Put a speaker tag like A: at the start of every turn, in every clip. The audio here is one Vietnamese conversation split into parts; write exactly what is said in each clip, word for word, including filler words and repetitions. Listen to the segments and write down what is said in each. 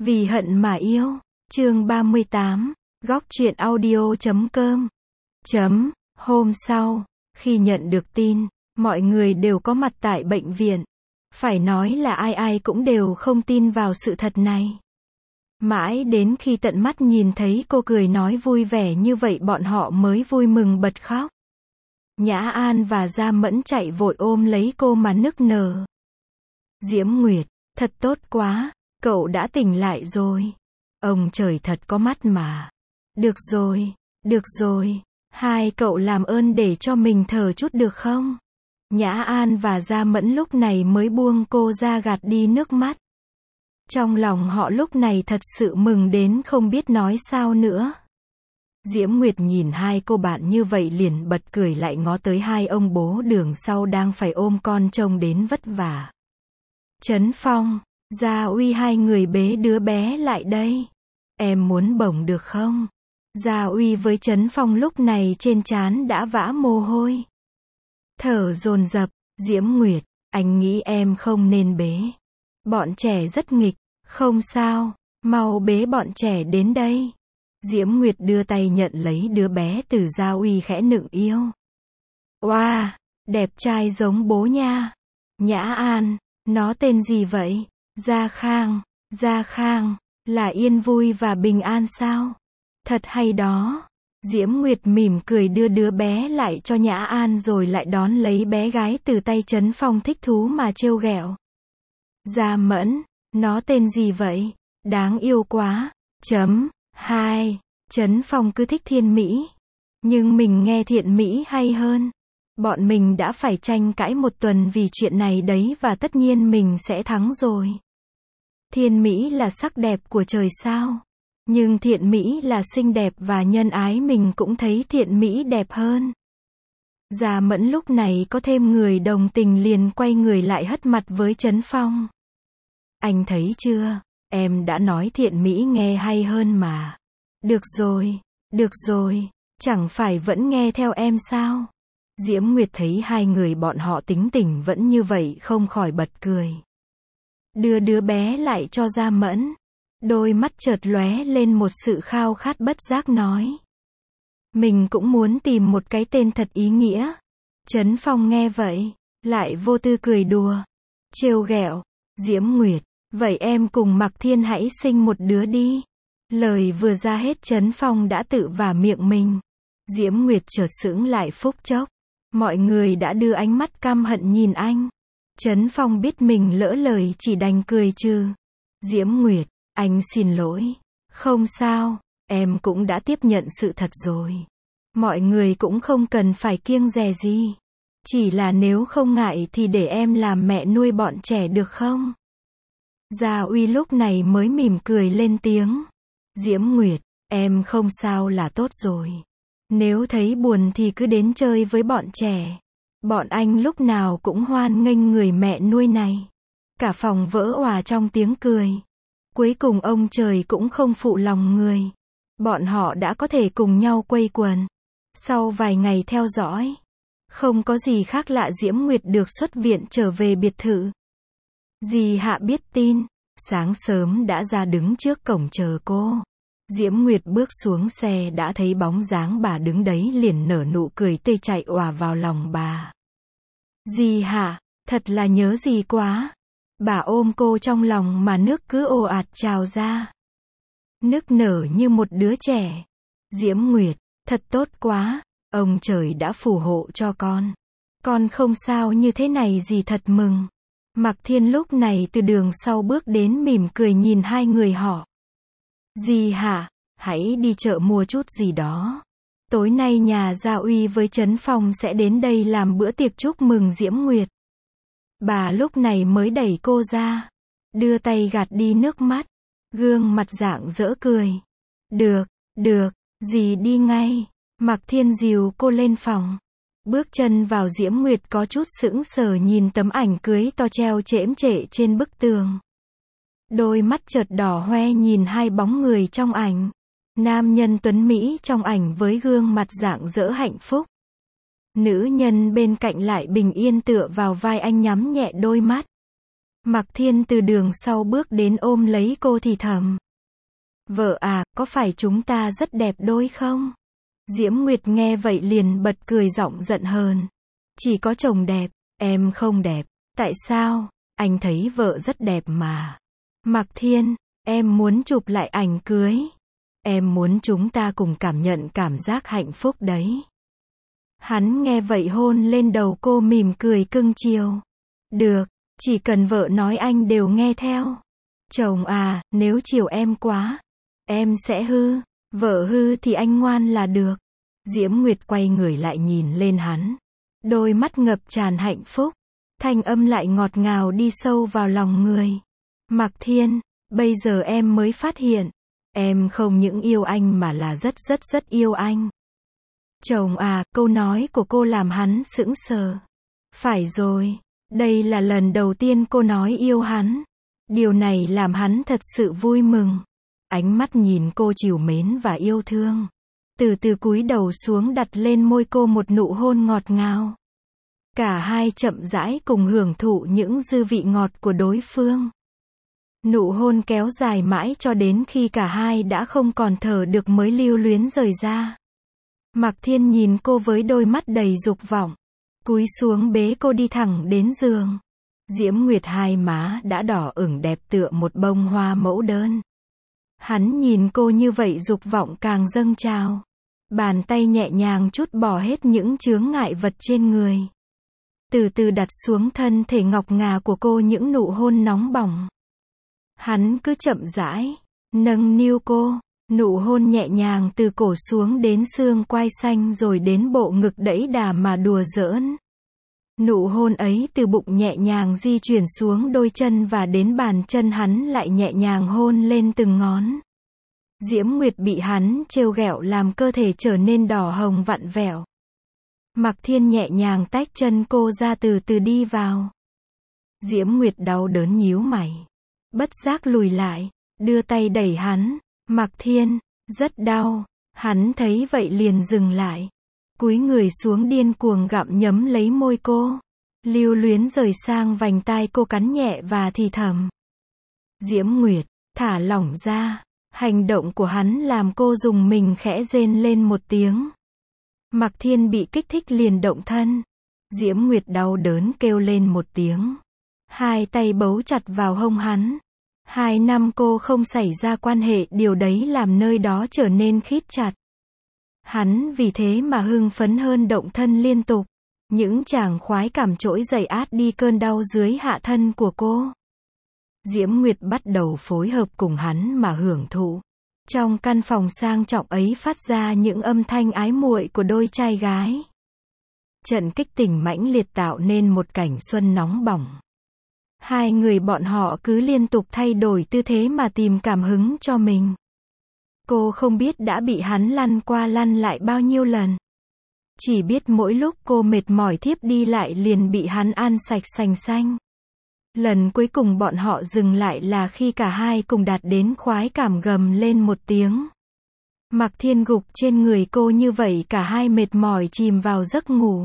A: Vì hận mà yêu. Chương ba mươi tám. Góc truyện audio chấm com. Chấm. Hôm sau, khi nhận được tin, mọi người đều có mặt tại bệnh viện. Phải nói là ai ai cũng đều không tin vào sự thật này. Mãi đến khi tận mắt nhìn thấy cô cười nói vui vẻ như vậy bọn họ mới vui mừng bật khóc. Nhã An và Gia Mẫn chạy vội ôm lấy cô mà nức nở. Diễm Nguyệt, thật tốt quá, cậu đã tỉnh lại rồi. Ông trời thật có mắt mà. Được rồi, được rồi, hai cậu làm ơn để cho mình thở chút được không? Nhã An và Gia Mẫn lúc này mới buông cô ra gạt đi nước mắt. Trong lòng họ lúc này thật sự mừng đến không biết nói sao nữa. Diễm Nguyệt nhìn hai cô bạn như vậy liền bật cười lại ngó tới hai ông bố đường sau đang phải ôm con trông đến vất vả. Trấn Phong, Gia Uy hai người bế đứa bé lại đây. Em muốn bổng được không? Gia Uy với Trấn Phong lúc này trên trán đã vã mồ hôi. Thở dồn dập, Diễm Nguyệt, anh nghĩ em không nên bế. Bọn trẻ rất nghịch, không sao, mau bế bọn trẻ đến đây. Diễm Nguyệt đưa tay nhận lấy đứa bé từ Gia Uy khẽ nựng yêu. Oa, wow, đẹp trai giống bố nha. Nhã An, nó tên gì vậy? Gia Khang, Gia Khang, là yên vui và bình an sao? Thật hay đó. Diễm Nguyệt mỉm cười đưa đứa bé lại cho Nhã An rồi lại đón lấy bé gái từ tay Trấn Phong thích thú mà trêu ghẹo. Gia Mẫn, nó tên gì vậy? Đáng yêu quá. Chấm. Hai. Trấn Phong cứ thích Thiên Mỹ. Nhưng mình nghe Thiện Mỹ hay hơn. Bọn mình đã phải tranh cãi một tuần vì chuyện này đấy và tất nhiên mình sẽ thắng rồi. Thiên Mỹ là sắc đẹp của trời sao? Nhưng Thiện Mỹ là xinh đẹp và nhân ái mình cũng thấy Thiện Mỹ đẹp hơn. Gia Mẫn lúc này có thêm người đồng tình liền quay người lại hất mặt với Trấn Phong. Anh thấy chưa? Em đã nói Thiện Mỹ nghe hay hơn mà. Được rồi, được rồi, chẳng phải vẫn nghe theo em sao? Diễm Nguyệt thấy hai người bọn họ tính tình vẫn như vậy không khỏi bật cười. Đưa đứa bé lại cho Gia Mẫn. Đôi mắt chợt lóe lên một sự khao khát bất giác nói. Mình cũng muốn tìm một cái tên thật ý nghĩa. Trấn Phong nghe vậy, lại vô tư cười đùa. Trêu ghẹo. Diễm Nguyệt, vậy em cùng Mạc Thiên hãy sinh một đứa đi. Lời vừa ra hết Trấn Phong đã tự vả miệng mình. Diễm Nguyệt chợt sững lại phút chốc. Mọi người đã đưa ánh mắt căm hận nhìn anh. Trấn Phong biết mình lỡ lời chỉ đành cười trừ. Diễm Nguyệt, anh xin lỗi. Không sao, em cũng đã tiếp nhận sự thật rồi. Mọi người cũng không cần phải kiêng dè gì. Chỉ là nếu không ngại thì để em làm mẹ nuôi bọn trẻ được không? Gia Uy lúc này mới mỉm cười lên tiếng. Diễm Nguyệt, em không sao là tốt rồi. Nếu thấy buồn thì cứ đến chơi với bọn trẻ. Bọn anh lúc nào cũng hoan nghênh người mẹ nuôi này. Cả phòng vỡ òa trong tiếng cười. Cuối cùng ông trời cũng không phụ lòng người. Bọn họ đã có thể cùng nhau quây quần. Sau vài ngày theo dõi, không có gì khác lạ Diễm Nguyệt được xuất viện trở về biệt thự. Dì Hạ biết tin, sáng sớm đã ra đứng trước cổng chờ cô. Diễm Nguyệt bước xuống xe đã thấy bóng dáng bà đứng đấy liền nở nụ cười tươi chạy òa vào lòng bà. Dì Hạ, thật là nhớ dì quá. Bà ôm cô trong lòng mà nước cứ ồ ạt trào ra. Nức nở như một đứa trẻ. Diễm Nguyệt, thật tốt quá, ông trời đã phù hộ cho con. Con không sao như thế này dì thật mừng. Mạc Thiên lúc này từ đường sau bước đến mỉm cười nhìn hai người họ. Dì Hạ, hãy đi chợ mua chút gì đó. Tối nay nhà Gia Uy với Trấn Phong sẽ đến đây làm bữa tiệc chúc mừng Diễm Nguyệt. Bà lúc này mới đẩy cô ra, đưa tay gạt đi nước mắt, gương mặt rạng rỡ cười. Được, được, dì đi ngay. Mạc Thiên dìu cô lên phòng. Bước chân vào Diễm Nguyệt có chút sững sờ nhìn tấm ảnh cưới to treo chễm chệ trên bức tường. Đôi mắt chợt đỏ hoe nhìn hai bóng người trong ảnh. Nam nhân tuấn Mỹ trong ảnh với gương mặt rạng rỡ hạnh phúc. Nữ nhân bên cạnh lại bình yên tựa vào vai anh nhắm nhẹ đôi mắt. Mạc Thiên từ đường sau bước đến ôm lấy cô thì thầm. Vợ à, có phải chúng ta rất đẹp đôi không? Diễm Nguyệt nghe vậy liền bật cười giọng giận hờn. Chỉ có chồng đẹp, em không đẹp. Tại sao? Anh thấy vợ rất đẹp mà. Mạc Thiên, em muốn chụp lại ảnh cưới. Em muốn chúng ta cùng cảm nhận cảm giác hạnh phúc đấy. Hắn nghe vậy hôn lên đầu cô mỉm cười cưng chiều. Được, chỉ cần vợ nói anh đều nghe theo. Chồng à, nếu chiều em quá, em sẽ hư. Vợ hư thì anh ngoan là được. Diễm Nguyệt quay người lại nhìn lên hắn. Đôi mắt ngập tràn hạnh phúc. Thanh âm lại ngọt ngào đi sâu vào lòng người. Mạc Thiên, bây giờ em mới phát hiện. Em không những yêu anh mà là rất rất rất yêu anh. Chồng à, câu nói của cô làm hắn sững sờ. Phải rồi, đây là lần đầu tiên cô nói yêu hắn. Điều này làm hắn thật sự vui mừng. Ánh mắt nhìn cô trìu mến và yêu thương. Từ từ cúi đầu xuống đặt lên môi cô một nụ hôn ngọt ngào. Cả hai chậm rãi cùng hưởng thụ những dư vị ngọt của đối phương. Nụ hôn kéo dài mãi cho đến khi cả hai đã không còn thở được mới lưu luyến rời ra. Mạc Thiên nhìn cô với đôi mắt đầy dục vọng. Cúi xuống bế cô đi thẳng đến giường. Diễm Nguyệt hai má đã đỏ ửng đẹp tựa một bông hoa mẫu đơn. Hắn nhìn cô như vậy dục vọng càng dâng trào. Bàn tay nhẹ nhàng trút bỏ hết những chướng ngại vật trên người. Từ từ đặt xuống thân thể ngọc ngà của cô những nụ hôn nóng bỏng. Hắn cứ chậm rãi, nâng niu cô, nụ hôn nhẹ nhàng từ cổ xuống đến xương quai xanh rồi đến bộ ngực đẫy đà mà đùa giỡn. Nụ hôn ấy từ bụng nhẹ nhàng di chuyển xuống đôi chân và đến bàn chân hắn lại nhẹ nhàng hôn lên từng ngón. Diễm Nguyệt bị hắn trêu ghẹo làm cơ thể trở nên đỏ hồng vặn vẹo. Mạc Thiên nhẹ nhàng tách chân cô ra từ từ đi vào. Diễm Nguyệt đau đớn nhíu mày. Bất giác lùi lại, đưa tay đẩy hắn. Mạc Thiên, rất đau. Hắn thấy vậy liền dừng lại. Cúi người xuống điên cuồng gặm nhấm lấy môi cô. Lưu luyến rời sang vành tai cô cắn nhẹ và thì thầm. Diễm Nguyệt, thả lỏng ra. Hành động của hắn làm cô rùng mình khẽ rên lên một tiếng. Mạc Thiên bị kích thích liền động thân. Diễm Nguyệt đau đớn kêu lên một tiếng. Hai tay bấu chặt vào hông hắn. Hai năm cô không xảy ra quan hệ, điều đấy làm nơi đó trở nên khít chặt. Hắn vì thế mà hưng phấn hơn, động thân liên tục. Những chàng khoái cảm trỗi dậy át đi cơn đau dưới hạ thân của cô. Diễm Nguyệt bắt đầu phối hợp cùng hắn mà hưởng thụ. Trong căn phòng sang trọng ấy phát ra những âm thanh ái muội của đôi trai gái. Trận kích tình mãnh liệt tạo nên một cảnh xuân nóng bỏng. Hai người bọn họ cứ liên tục thay đổi tư thế mà tìm cảm hứng cho mình. Cô không biết đã bị hắn lăn qua lăn lại bao nhiêu lần. Chỉ biết mỗi lúc cô mệt mỏi thiếp đi lại liền bị hắn ăn sạch sành xanh. Lần cuối cùng bọn họ dừng lại là khi cả hai cùng đạt đến khoái cảm gầm lên một tiếng. Mạc Thiên gục trên người cô như vậy cả hai mệt mỏi chìm vào giấc ngủ.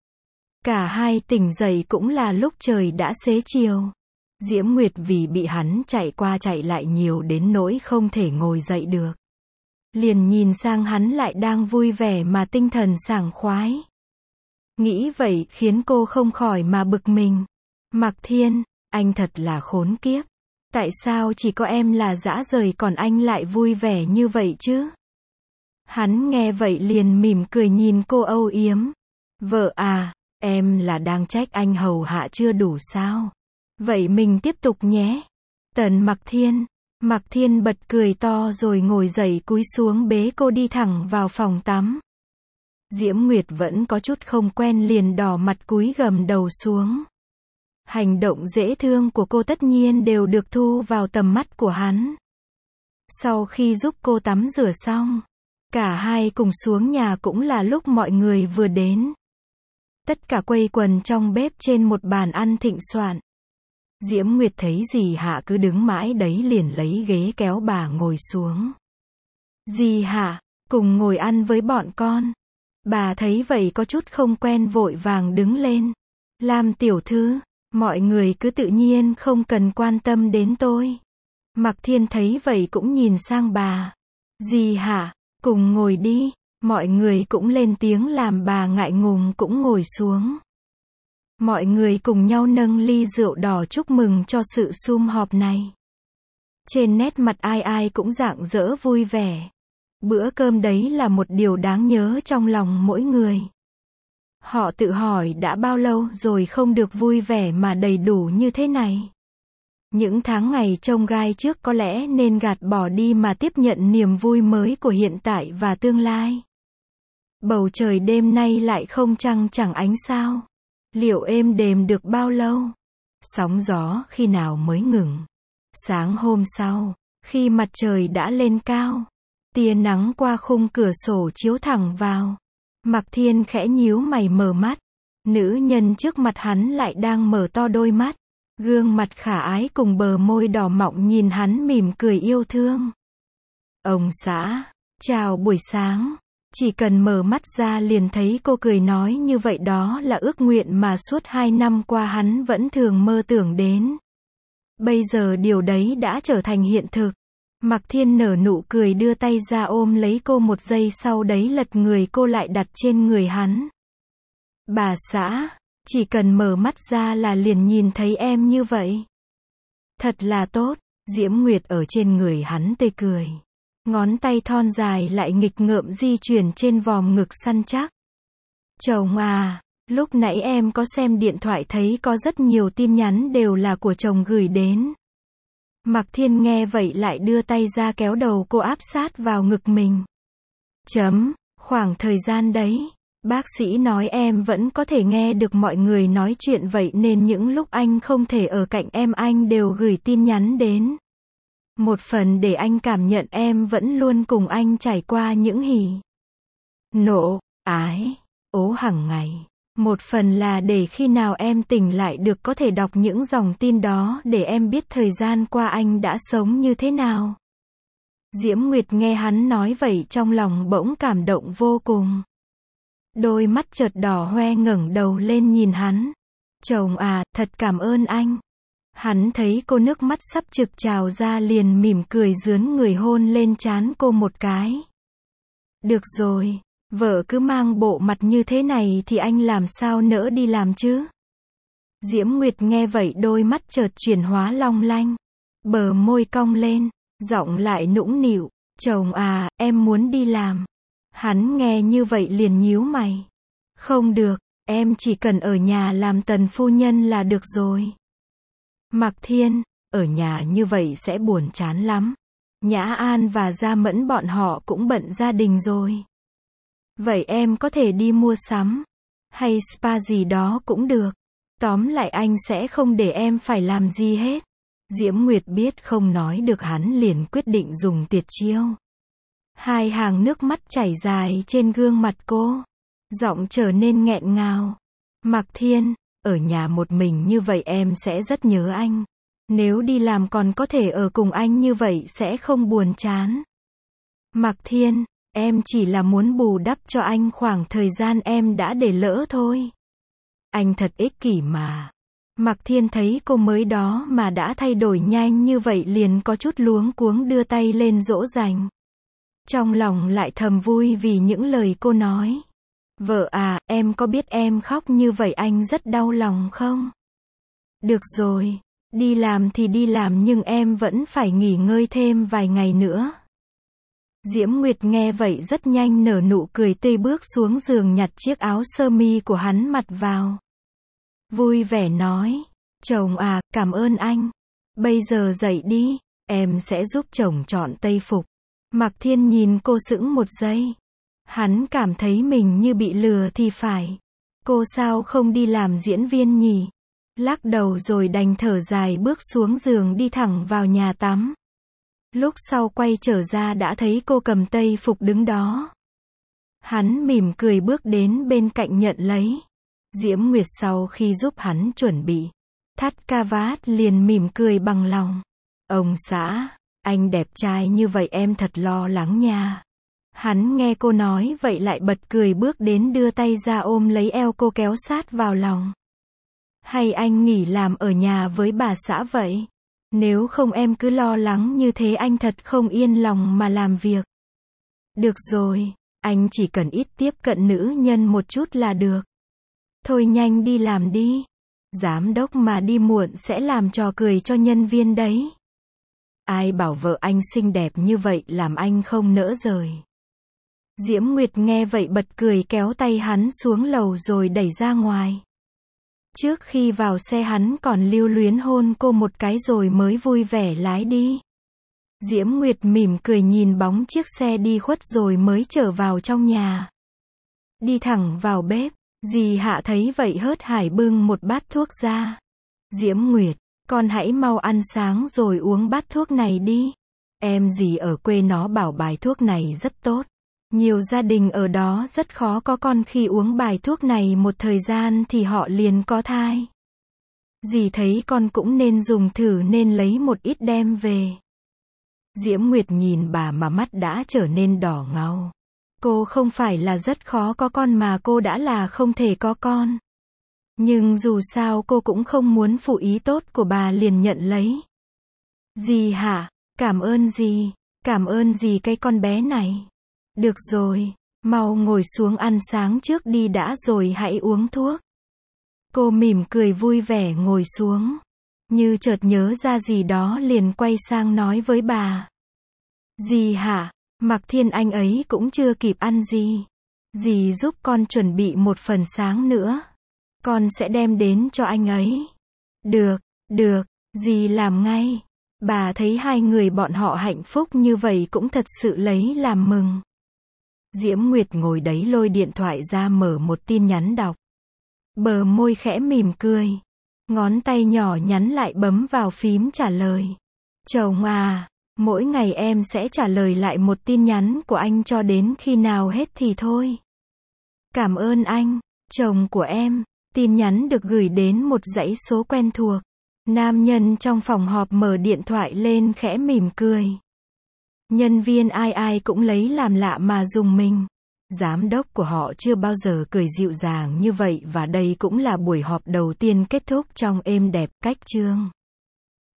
A: Cả hai tỉnh dậy cũng là lúc trời đã xế chiều. Diễm Nguyệt vì bị hắn chạy qua chạy lại nhiều đến nỗi không thể ngồi dậy được. Liền nhìn sang hắn lại đang vui vẻ mà tinh thần sảng khoái. Nghĩ vậy khiến cô không khỏi mà bực mình. Mạc Thiên, anh thật là khốn kiếp. Tại sao chỉ có em là dã rời còn anh lại vui vẻ như vậy chứ? Hắn nghe vậy liền mỉm cười nhìn cô âu yếm. Vợ à, em là đang trách anh hầu hạ chưa đủ sao? Vậy mình tiếp tục nhé. Tần Mạc Thiên. Mạc Thiên bật cười to rồi ngồi dậy cúi xuống bế cô đi thẳng vào phòng tắm. Diễm Nguyệt vẫn có chút không quen liền đỏ mặt cúi gầm đầu xuống. Hành động dễ thương của cô tất nhiên đều được thu vào tầm mắt của hắn. Sau khi giúp cô tắm rửa xong, cả hai cùng xuống nhà cũng là lúc mọi người vừa đến. Tất cả quây quần trong bếp trên một bàn ăn thịnh soạn. Diễm Nguyệt thấy dì Hạ cứ đứng mãi đấy liền lấy ghế kéo bà ngồi xuống. Dì Hạ, cùng ngồi ăn với bọn con. Bà thấy vậy có chút không quen vội vàng đứng lên. Lam tiểu thư, Mọi người cứ tự nhiên không cần quan tâm đến tôi. Mạc Thiên thấy vậy cũng nhìn sang bà. Gì hả? Cùng ngồi đi. Mọi người cũng lên tiếng làm bà ngại ngùng cũng ngồi xuống. Mọi người cùng nhau nâng ly rượu đỏ chúc mừng cho sự sum họp này. Trên nét mặt ai ai cũng rạng rỡ vui vẻ. Bữa cơm đấy là một điều đáng nhớ trong lòng mỗi người. Họ tự hỏi đã bao lâu rồi không được vui vẻ mà đầy đủ như thế này. Những tháng ngày chông gai trước có lẽ nên gạt bỏ đi mà tiếp nhận niềm vui mới của hiện tại và tương lai. Bầu trời đêm nay lại không trăng chẳng ánh sao. Liệu êm đềm được bao lâu? Sóng gió khi nào mới ngừng? Sáng hôm sau, khi mặt trời đã lên cao, tia nắng qua khung cửa sổ chiếu thẳng vào. Mạc Thiên khẽ nhíu mày mở mắt. Nữ nhân trước mặt hắn lại đang mở to đôi mắt. Gương mặt khả ái cùng bờ môi đỏ mọng nhìn hắn mỉm cười yêu thương. Ông xã, chào buổi sáng. Chỉ cần mở mắt ra liền thấy cô cười nói như vậy, đó là ước nguyện mà suốt hai năm qua hắn vẫn thường mơ tưởng đến. Bây giờ điều đấy đã trở thành hiện thực. Mạc Thiên nở nụ cười đưa tay ra ôm lấy cô, một giây sau đấy lật người cô lại đặt trên người hắn. Bà xã, chỉ cần mở mắt ra là liền nhìn thấy em như vậy. Thật là tốt. Diễm Nguyệt ở trên người hắn tươi cười. Ngón tay thon dài lại nghịch ngợm di chuyển trên vòm ngực săn chắc. Chồng à, lúc nãy em có xem điện thoại thấy có rất nhiều tin nhắn đều là của chồng gửi đến. Mạc Thiên nghe vậy lại đưa tay ra kéo đầu cô áp sát vào ngực mình. Chấm, khoảng thời gian đấy, bác sĩ nói em vẫn có thể nghe được mọi người nói chuyện, vậy nên những lúc anh không thể ở cạnh em anh đều gửi tin nhắn đến. Một phần để anh cảm nhận em vẫn luôn cùng anh trải qua những hỉ, nộ, ái, ố hàng ngày. Một phần là để khi nào em tỉnh lại được có thể đọc những dòng tin đó để em biết thời gian qua anh đã sống như thế nào. Diễm Nguyệt nghe hắn nói vậy trong lòng bỗng cảm động vô cùng. Đôi mắt chợt đỏ hoe ngẩng đầu lên nhìn hắn. Chồng à, thật cảm ơn anh. Hắn thấy cô nước mắt sắp trực trào ra liền mỉm cười rướn người hôn lên trán cô một cái. Được rồi, vợ cứ mang bộ mặt như thế này thì anh làm sao nỡ đi làm chứ? Diễm Nguyệt nghe vậy đôi mắt chợt chuyển hóa long lanh. Bờ môi cong lên, giọng lại nũng nịu. Chồng à, em muốn đi làm. Hắn nghe như vậy liền nhíu mày. Không được, em chỉ cần ở nhà làm tần phu nhân là được rồi. Mạc Thiên, ở nhà như vậy sẽ buồn chán lắm. Nhã An và Gia Mẫn bọn họ cũng bận gia đình rồi. Vậy em có thể đi mua sắm, hay spa gì đó cũng được. Tóm lại anh sẽ không để em phải làm gì hết. Diễm Nguyệt biết không nói được hắn liền quyết định dùng tuyệt chiêu. Hai hàng nước mắt chảy dài trên gương mặt cô. Giọng trở nên nghẹn ngào. Mạc Thiên, ở nhà một mình như vậy em sẽ rất nhớ anh. Nếu đi làm còn có thể ở cùng anh như vậy sẽ không buồn chán. Mạc Thiên, em chỉ là muốn bù đắp cho anh khoảng thời gian em đã để lỡ thôi. Anh thật ích kỷ mà. Mạc Thiên thấy cô mới đó mà đã thay đổi nhanh như vậy liền có chút luống cuống đưa tay lên dỗ dành. Trong lòng lại thầm vui vì những lời cô nói. Vợ à, em có biết em khóc như vậy anh rất đau lòng không? Được rồi, đi làm thì đi làm nhưng em vẫn phải nghỉ ngơi thêm vài ngày nữa. Diễm Nguyệt nghe vậy rất nhanh nở nụ cười tươi bước xuống giường nhặt chiếc áo sơ mi của hắn mặc vào. Vui vẻ nói, chồng à, cảm ơn anh. Bây giờ dậy đi, em sẽ giúp chồng chọn tây phục. Mạc Thiên nhìn cô sững một giây. Hắn cảm thấy mình như bị lừa thì phải. Cô sao không đi làm diễn viên nhỉ? Lắc đầu rồi đành thở dài bước xuống giường đi thẳng vào nhà tắm. Lúc sau quay trở ra đã thấy cô cầm tây phục đứng đó. Hắn mỉm cười bước đến bên cạnh nhận lấy. Diễm Nguyệt sau khi giúp hắn chuẩn bị thắt cà vạt liền mỉm cười bằng lòng. Ông xã, anh đẹp trai như vậy em thật lo lắng nha. Hắn nghe cô nói vậy lại bật cười bước đến đưa tay ra ôm lấy eo cô kéo sát vào lòng. Hay anh nghỉ làm ở nhà với bà xã vậy? Nếu không em cứ lo lắng như thế anh thật không yên lòng mà làm việc. Được rồi, anh chỉ cần ít tiếp cận nữ nhân một chút là được. Thôi nhanh đi làm đi. Giám đốc mà đi muộn sẽ làm trò cười cho nhân viên đấy. Ai bảo vợ anh xinh đẹp như vậy làm anh không nỡ rời. Diễm Nguyệt nghe vậy bật cười kéo tay hắn xuống lầu rồi đẩy ra ngoài. Trước khi vào xe hắn còn lưu luyến hôn cô một cái rồi mới vui vẻ lái đi. Diễm Nguyệt mỉm cười nhìn bóng chiếc xe đi khuất rồi mới trở vào trong nhà. Đi thẳng vào bếp, dì Hạ thấy vậy hớt hải bưng một bát thuốc ra. Diễm Nguyệt, con hãy mau ăn sáng rồi uống bát thuốc này đi. Em dì ở quê nó bảo bài thuốc này rất tốt. Nhiều gia đình ở đó rất khó có con khi uống bài thuốc này một thời gian thì họ liền có thai. Dì thấy con cũng nên dùng thử nên lấy một ít đem về. Diễm Nguyệt nhìn bà mà mắt đã trở nên đỏ ngầu. Cô không phải là rất khó có con mà cô đã là không thể có con. Nhưng dù sao cô cũng không muốn phụ ý tốt của bà liền nhận lấy. Dì hả? Cảm ơn dì. Cảm ơn dì cái con bé này. Được rồi, mau ngồi xuống ăn sáng trước đi đã rồi hãy uống thuốc. Cô mỉm cười vui vẻ ngồi xuống. Như chợt nhớ ra gì đó liền quay sang nói với bà. Dì hả? Mạc Thiên Anh ấy cũng chưa kịp ăn gì. Dì giúp con chuẩn bị một phần sáng nữa. Con sẽ đem đến cho anh ấy. Được, được, dì làm ngay. Bà thấy hai người bọn họ hạnh phúc như vậy cũng thật sự lấy làm mừng. Diễm Nguyệt ngồi đấy lôi điện thoại ra mở một tin nhắn đọc. Bờ môi khẽ mỉm cười. Ngón tay nhỏ nhắn lại bấm vào phím trả lời. Chồng à, mỗi ngày em sẽ trả lời lại một tin nhắn của anh cho đến khi nào hết thì thôi. Cảm ơn anh, chồng của em. Tin nhắn được gửi đến một dãy số quen thuộc. Nam nhân trong phòng họp mở điện thoại lên khẽ mỉm cười. Nhân viên ai ai cũng lấy làm lạ mà dùng mình. Giám đốc của họ chưa bao giờ cười dịu dàng như vậy và đây cũng là buổi họp đầu tiên kết thúc trong êm đẹp cách chương.